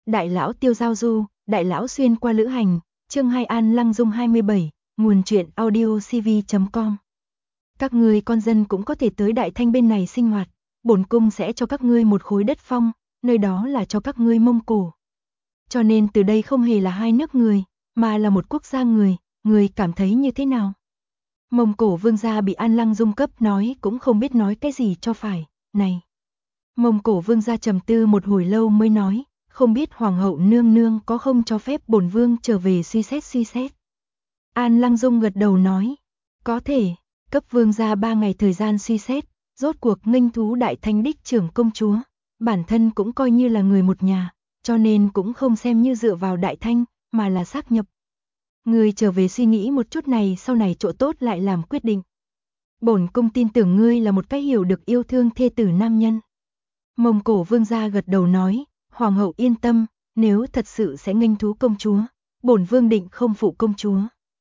Đại lão Tiêu Giao Du, Đại lão xuyên qua lữ hành, chương 2 An Lăng Dung 27, nguồn truyện audiocv.com. Các ngươi con dân cũng có thể tới Đại Thanh bên này sinh hoạt, bổn cung sẽ cho các ngươi một khối đất phong, nơi đó là cho các ngươi Mông Cổ. Cho nên từ đây không hề là hai nước người, mà là một quốc gia người cảm thấy như thế nào? Mông Cổ vương gia bị An Lăng Dung cấp nói cũng không biết nói cái gì cho phải, này. Mông Cổ vương gia trầm tư một hồi lâu mới nói, không biết hoàng hậu nương nương có không cho phép bổn vương trở về suy xét. An Lăng Dung gật đầu nói, có thể, cấp vương gia 3 ngày thời gian suy xét, rốt cuộc nghênh thú Đại Thanh đích trưởng công chúa, bản thân cũng coi như là người một nhà, cho nên cũng không xem như dựa vào Đại Thanh, mà là sáp nhập. Ngươi trở về suy nghĩ một chút này, sau này chỗ tốt lại làm quyết định. Bổn cung tin tưởng ngươi là một cái hiểu được yêu thương thê tử nam nhân. Mông Cổ vương gia gật đầu nói, hoàng hậu yên tâm, nếu thật sự sẽ nghênh thú công chúa, bổn vương định không phụ công chúa.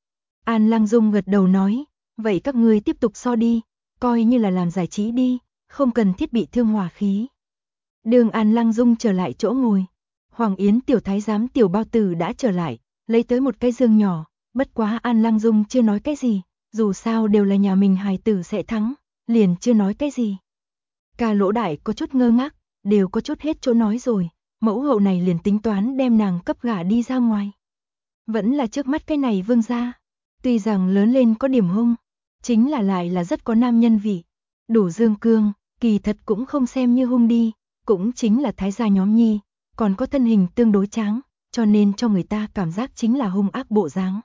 An Lăng Dung gật đầu nói, vậy các ngươi tiếp tục so đi, coi như là làm giải trí đi, không cần thiết bị thương hòa khí. Đường An Lăng Dung trở lại chỗ ngồi, Hoàng Yến tiểu thái giám tiểu bao tử đã trở lại, lấy tới một cái giường nhỏ, bất quá An Lăng Dung chưa nói cái gì, dù sao đều là nhà mình hài tử sẽ thắng, liền chưa nói cái gì. Ca Lỗ Đại có chút ngơ ngác, đều có chút hết chỗ nói rồi, mẫu hậu này liền tính toán đem nàng cấp gả đi ra ngoài. Vẫn là trước mắt cái này vương gia, tuy rằng lớn lên có điểm hung, chính là lại là rất có nam nhân vị, đủ dương cương, kỳ thật cũng không xem như hung đi, cũng chính là thái gia nhóm nhi, còn có thân hình tương đối tráng, cho nên cho người ta cảm giác chính là hung ác bộ dáng.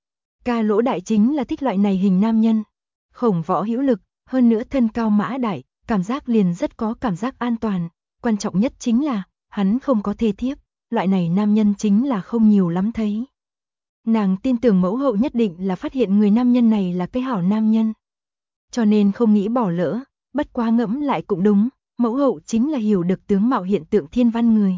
Ca Lỗ Đại chính là thích loại này hình nam nhân, khổng võ hữu lực, hơn nữa thân cao mã đại, cảm giác liền rất có cảm giác an toàn, quan trọng nhất chính là, hắn không có thê thiếp, loại này nam nhân chính là không nhiều lắm thấy. Nàng tin tưởng mẫu hậu nhất định là phát hiện người nam nhân này là cái hảo nam nhân. Cho nên không nghĩ bỏ lỡ, bất quá ngẫm lại cũng đúng, mẫu hậu chính là hiểu được tướng mạo hiện tượng thiên văn người.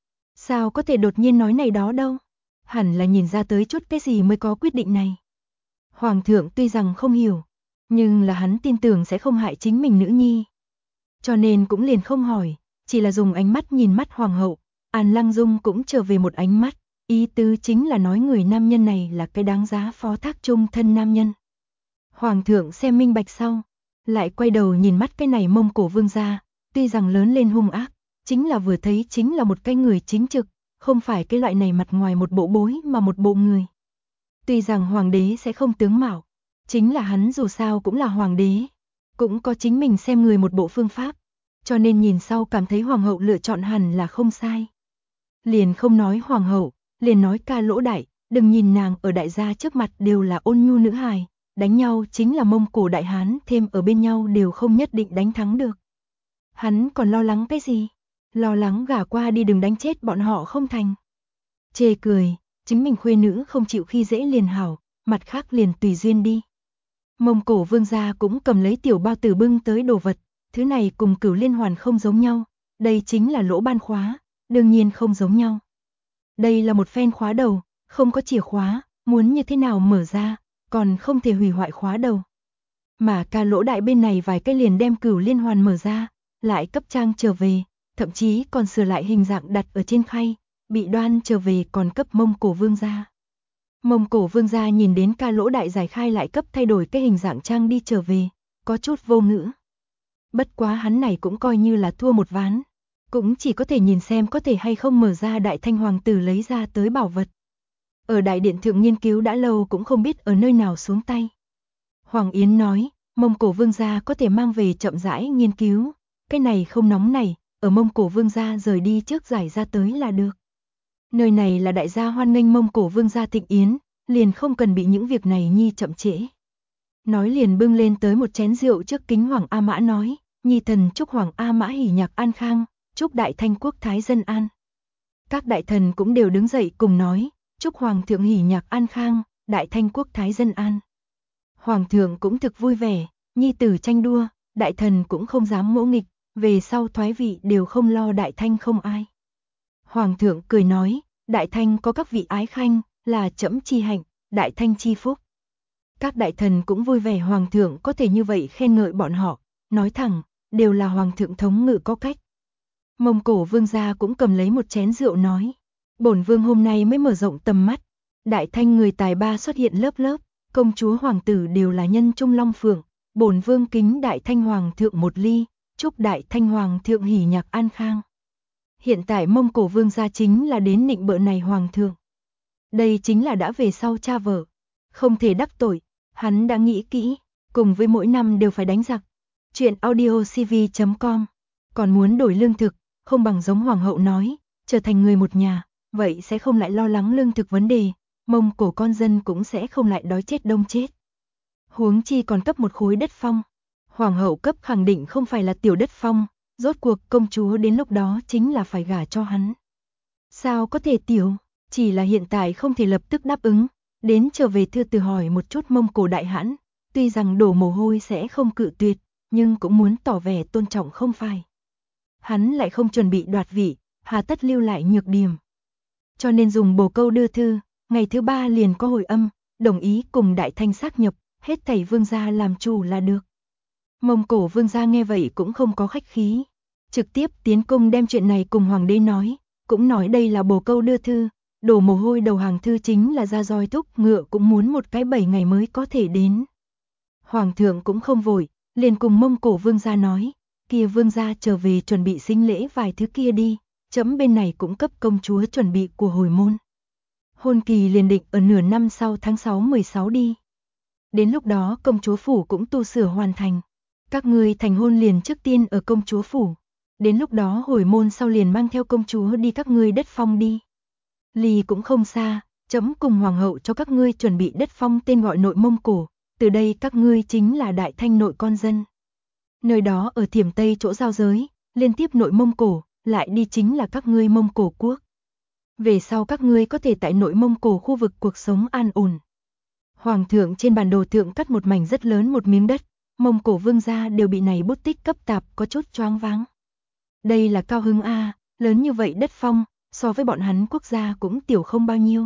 Sao có thể đột nhiên nói này đó đâu? Hẳn là nhìn ra tới chút cái gì mới có quyết định này. Hoàng thượng tuy rằng không hiểu, nhưng là hắn tin tưởng sẽ không hại chính mình nữ nhi. Cho nên cũng liền không hỏi, chỉ là dùng ánh mắt nhìn mắt hoàng hậu, An Lăng Dung cũng trở về một ánh mắt, ý tứ chính là nói người nam nhân này là cái đáng giá phó thác chung thân nam nhân. Hoàng thượng xem minh bạch sau, lại quay đầu nhìn mắt cái này Mông Cổ vương gia, tuy rằng lớn lên hung ác, chính là vừa thấy chính là một cái người chính trực, không phải cái loại này mặt ngoài một bộ bối mà một bộ người. Tuy rằng hoàng đế sẽ không tướng mạo, chính là hắn dù sao cũng là hoàng đế, cũng có chính mình xem người một bộ phương pháp, cho nên nhìn sau cảm thấy hoàng hậu lựa chọn hẳn là không sai. Liền không nói hoàng hậu, liền nói Ca Lỗ Đại, đừng nhìn nàng ở đại gia trước mặt đều là ôn nhu nữ hài, đánh nhau chính là Mông Cổ đại hán thêm ở bên nhau đều không nhất định đánh thắng được. Hắn còn lo lắng cái gì? Lo lắng gả qua đi đừng đánh chết bọn họ không thành. Chê cười, chính mình khuê nữ không chịu khi dễ liền hảo, mặt khác liền tùy duyên đi. Mông Cổ vương gia cũng cầm lấy tiểu bao tử bưng tới đồ vật, thứ này cùng Cửu Liên Hoàn không giống nhau, đây chính là lỗ ban khóa, đương nhiên không giống nhau. Đây là một phen khóa đầu, không có chìa khóa, muốn như thế nào mở ra, còn không thể hủy hoại khóa đầu. Mà Ca Lỗ Đại bên này vài cái liền đem Cửu Liên Hoàn mở ra, lại cấp trang trở về, thậm chí còn sửa lại hình dạng đặt ở trên khay, bị đoan trở về còn cấp Mông Cổ vương gia. Mông Cổ vương gia nhìn đến Ca Lỗ Đại giải khai lại cấp thay đổi cái hình dạng trang đi trở về, có chút vô ngữ. Bất quá hắn này cũng coi như là thua một ván, cũng chỉ có thể nhìn xem có thể hay không mở ra Đại Thanh hoàng tử lấy ra tới bảo vật. Ở đại điện thượng nghiên cứu đã lâu cũng không biết ở nơi nào xuống tay. Hoàng Yến nói, Mông Cổ vương gia có thể mang về chậm rãi nghiên cứu, cái này không nóng này, ở Mông Cổ vương gia rời đi trước giải ra tới là được. Nơi này là đại gia hoan nghênh Mông Cổ vương gia thịnh yến, liền không cần bị những việc này nhi chậm trễ. Nói liền bưng lên tới một chén rượu trước kính Hoàng A Mã nói, nhi thần chúc Hoàng A Mã hỉ nhạc an khang, chúc Đại Thanh quốc thái dân an. Các đại thần cũng đều đứng dậy cùng nói, chúc Hoàng thượng hỉ nhạc an khang, Đại Thanh quốc thái dân an. Hoàng thượng cũng thực vui vẻ, nhi tử tranh đua, đại thần cũng không dám ngỗ nghịch, về sau thoái vị đều không lo Đại Thanh không ai. Hoàng thượng cười nói, Đại Thanh có các vị ái khanh, là trẫm chi hạnh, Đại Thanh chi phúc. Các đại thần cũng vui vẻ Hoàng thượng có thể như vậy khen ngợi bọn họ, nói thẳng, đều là Hoàng thượng thống ngự có cách. Mông Cổ vương gia cũng cầm lấy một chén rượu nói, Bổn vương hôm nay mới mở rộng tầm mắt. Đại thanh người tài ba xuất hiện lớp lớp, công chúa hoàng tử đều là nhân trung long phượng. Bổn vương kính đại thanh hoàng thượng một ly, chúc đại thanh hoàng thượng hỉ nhạc an khang. Hiện tại Mông Cổ vương gia chính là đến nịnh bợ này hoàng thượng. Đây chính là đã về sau cha vợ. Không thể đắc tội, hắn đã nghĩ kỹ, cùng với mỗi năm đều phải đánh giặc. Chuyện audiocv.com. Còn muốn đổi lương thực, không bằng giống hoàng hậu nói, trở thành người một nhà, vậy sẽ không lại lo lắng lương thực vấn đề, Mông Cổ con dân cũng sẽ không lại đói chết đông chết. Huống chi còn cấp một khối đất phong. Hoàng hậu cấp khẳng định không phải là tiểu đất phong, rốt cuộc công chúa đến lúc đó chính là phải gả cho hắn. Sao có thể tiểu, chỉ là hiện tại không thể lập tức đáp ứng, đến trở về thư từ hỏi một chút Mông Cổ đại hãn, tuy rằng đổ mồ hôi sẽ không cự tuyệt, nhưng cũng muốn tỏ vẻ tôn trọng không phải. Hắn lại không chuẩn bị đoạt vị, hà tất lưu lại nhược điểm. Cho nên dùng bồ câu đưa thư, ngày thứ 3 liền có hồi âm, đồng ý cùng đại thanh xác nhập, hết thảy vương gia làm chủ là được. Mông Cổ vương gia nghe vậy cũng không có khách khí, trực tiếp tiến cung đem chuyện này cùng hoàng đế nói, cũng nói đây là bồ câu đưa thư, đổ mồ hôi đầu hàng thư chính là ra roi thúc ngựa cũng muốn một cái 7 ngày mới có thể đến. Hoàng thượng cũng không vội, liền cùng Mông Cổ vương gia nói, kia vương gia trở về chuẩn bị sinh lễ vài thứ kia đi, chấm bên này cũng cấp công chúa chuẩn bị của hồi môn. Hôn kỳ liền định ở nửa năm sau tháng 6-16 đi. Đến lúc đó công chúa phủ cũng tu sửa hoàn thành. Các ngươi thành hôn liền trước tiên ở công chúa phủ. Đến lúc đó hồi môn sau liền mang theo công chúa đi các ngươi đất phong đi. Ly cũng không xa, chấm cùng hoàng hậu cho các ngươi chuẩn bị đất phong tên gọi nội Mông Cổ. Từ đây các ngươi chính là đại thanh nội con dân. Nơi đó ở Thiểm Tây chỗ giao giới, liên tiếp nội Mông Cổ, lại đi chính là các ngươi Mông Cổ quốc. Về sau các ngươi có thể tại nội Mông Cổ khu vực cuộc sống an ổn. Hoàng thượng trên bản đồ thượng cắt một mảnh rất lớn một miếng đất, Mông Cổ vương gia đều bị này bút tích cấp tạp có chút choáng váng. Đây là cao hứng a, lớn như vậy đất phong, so với bọn hắn quốc gia cũng tiểu không bao nhiêu.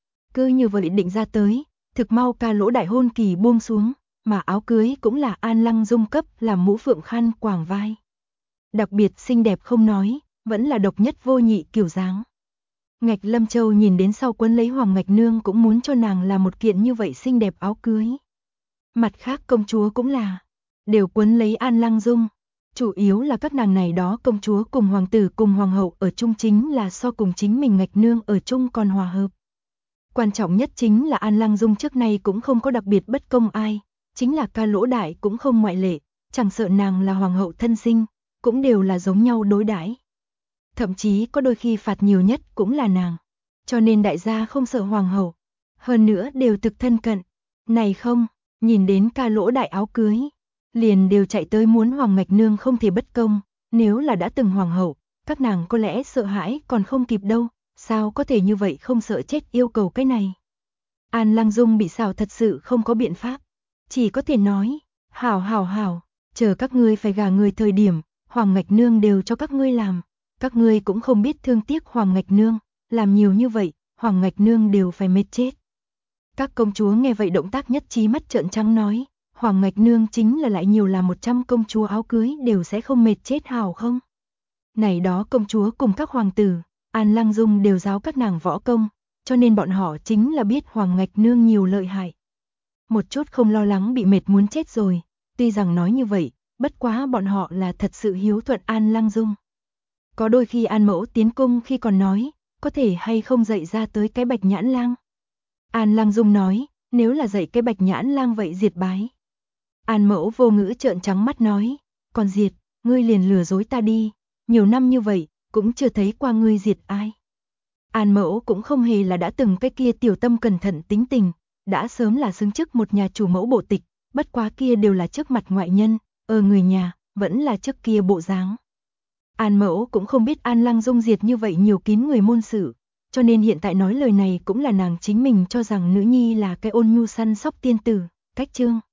Cứ như vậy định ra tới, thực mau ca lỗ đại hôn kỳ buông xuống, mà áo cưới cũng là An Lăng Dung cấp làm mũ phượng khăn quàng vai. Đặc biệt xinh đẹp không nói, vẫn là độc nhất vô nhị kiểu dáng. Ngạch Lâm Châu nhìn đến sau quấn lấy Hoàng Ngạch Nương cũng muốn cho nàng làm một kiện như vậy xinh đẹp áo cưới. Mặt khác công chúa cũng là, đều quấn lấy An Lăng Dung. Chủ yếu là các nàng này đó công chúa cùng hoàng tử cùng hoàng hậu ở chung chính là so cùng chính mình Ngạch Nương ở chung còn hòa hợp. Quan trọng nhất chính là An Lăng Dung trước nay cũng không có đặc biệt bất công ai, chính là ca lỗ đại cũng không ngoại lệ, chẳng sợ nàng là hoàng hậu thân sinh, cũng đều là giống nhau đối đãi. Thậm chí có đôi khi phạt nhiều nhất cũng là nàng, cho nên đại gia không sợ hoàng hậu, hơn nữa đều thực thân cận. Này không, nhìn đến ca lỗ đại áo cưới, liền đều chạy tới muốn Hoàng Ngạch Nương không thể bất công, nếu là đã từng hoàng hậu, các nàng có lẽ sợ hãi còn không kịp đâu, sao có thể như vậy không sợ chết yêu cầu cái này. An Lăng Dung bị xào thật sự không có biện pháp, chỉ có thể nói, hảo, chờ các ngươi phải gả người thời điểm, Hoàng Ngạch Nương đều cho các ngươi làm, các ngươi cũng không biết thương tiếc Hoàng Ngạch Nương, làm nhiều như vậy, Hoàng Ngạch Nương đều phải mệt chết. Các công chúa nghe vậy động tác nhất trí mắt trợn trắng nói, Hoàng Ngạch Nương chính là lại nhiều là 100 công chúa áo cưới đều sẽ không mệt chết hảo không? Này đó công chúa cùng các hoàng tử, An Lăng Dung đều giáo các nàng võ công, cho nên bọn họ chính là biết Hoàng Ngạch Nương nhiều lợi hại. Một chút không lo lắng bị mệt muốn chết rồi, tuy rằng nói như vậy, bất quá bọn họ là thật sự hiếu thuận An Lăng Dung. Có đôi khi An Mẫu tiến cung khi còn nói, có thể hay không dạy ra tới cái Bạch Nhãn Lang. An Lăng Dung nói, nếu là dạy cái Bạch Nhãn Lang vậy diệt bái. An Mẫu vô ngữ trợn trắng mắt nói, còn diệt, ngươi liền lừa dối ta đi, nhiều năm như vậy, cũng chưa thấy qua ngươi diệt ai. An Mẫu cũng không hề là đã từng cái kia tiểu tâm cẩn thận tính tình, đã sớm là xứng chức một nhà chủ mẫu bộ tịch, bất quá kia đều là trước mặt ngoại nhân, người nhà, vẫn là trước kia bộ dáng. An Mẫu cũng không biết An Lăng Dung diệt như vậy nhiều kín người môn sử, cho nên hiện tại nói lời này cũng là nàng chính mình cho rằng nữ nhi là cái ôn nhu săn sóc tiên tử, cách chương.